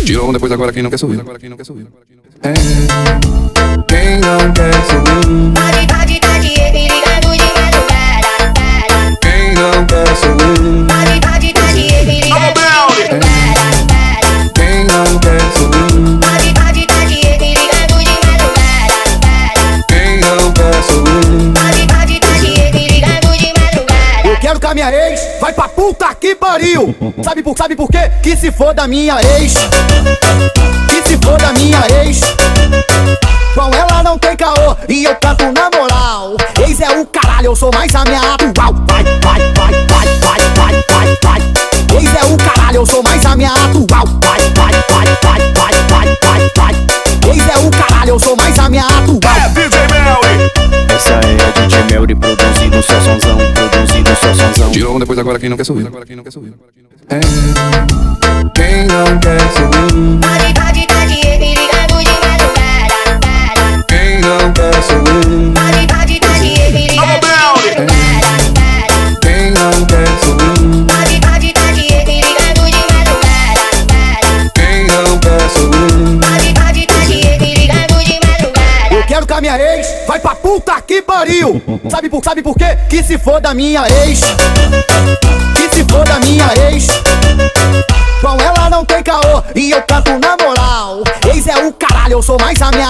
Tira um depois agora quem não quer sorrir. É, quem não quer sorrir. Pode tá de me ligando de madrugada. Quem não quer sorrir. Pode tá de me ligando de madrugada. Quem não quer sorrir. Pode tá de me ligando de madrugada. Quem não quer sorrir. Pode tá de me ligando de madrugada. Eu quero que a minha ex vai pra puta que pariu. Sabe por quê? Que se for da minha ex. Que se for da minha ex. Com ela não tem caô e eu canto na moral. Ex é o caralho, eu sou mais a minha atual. Vai, vai, vai, vai, vai, vai, vai, vai. Ex é o caralho, eu sou mais a minha atual. Vai, vai, vai, vai, vai, vai, vai, vai. Ex é o caralho, eu sou mais a minha atual. É DJ Melly. Essa é a DJ Melly produzindo só sonzão, produzindo só sonzão. Tira um depois agora quem não quer sorrir. É, quem não quer sorrir. Pode tá de me ligando de madrugada. Quem não quer sorrir. Pode tá de me ligando de madrugada. Quem não quer sorrir. Pode tá de me ligando de madrugada. Quem não quer sorrir. Pode tá de me ligando de madrugada. Eu quero que a minha ex vai pra puta que pariu. Sabe por quê? Que se for da minha ex. Que se for da minha ex. Com ela não tem caô e eu canto na moral. Ex é o caralho, eu sou mais a minha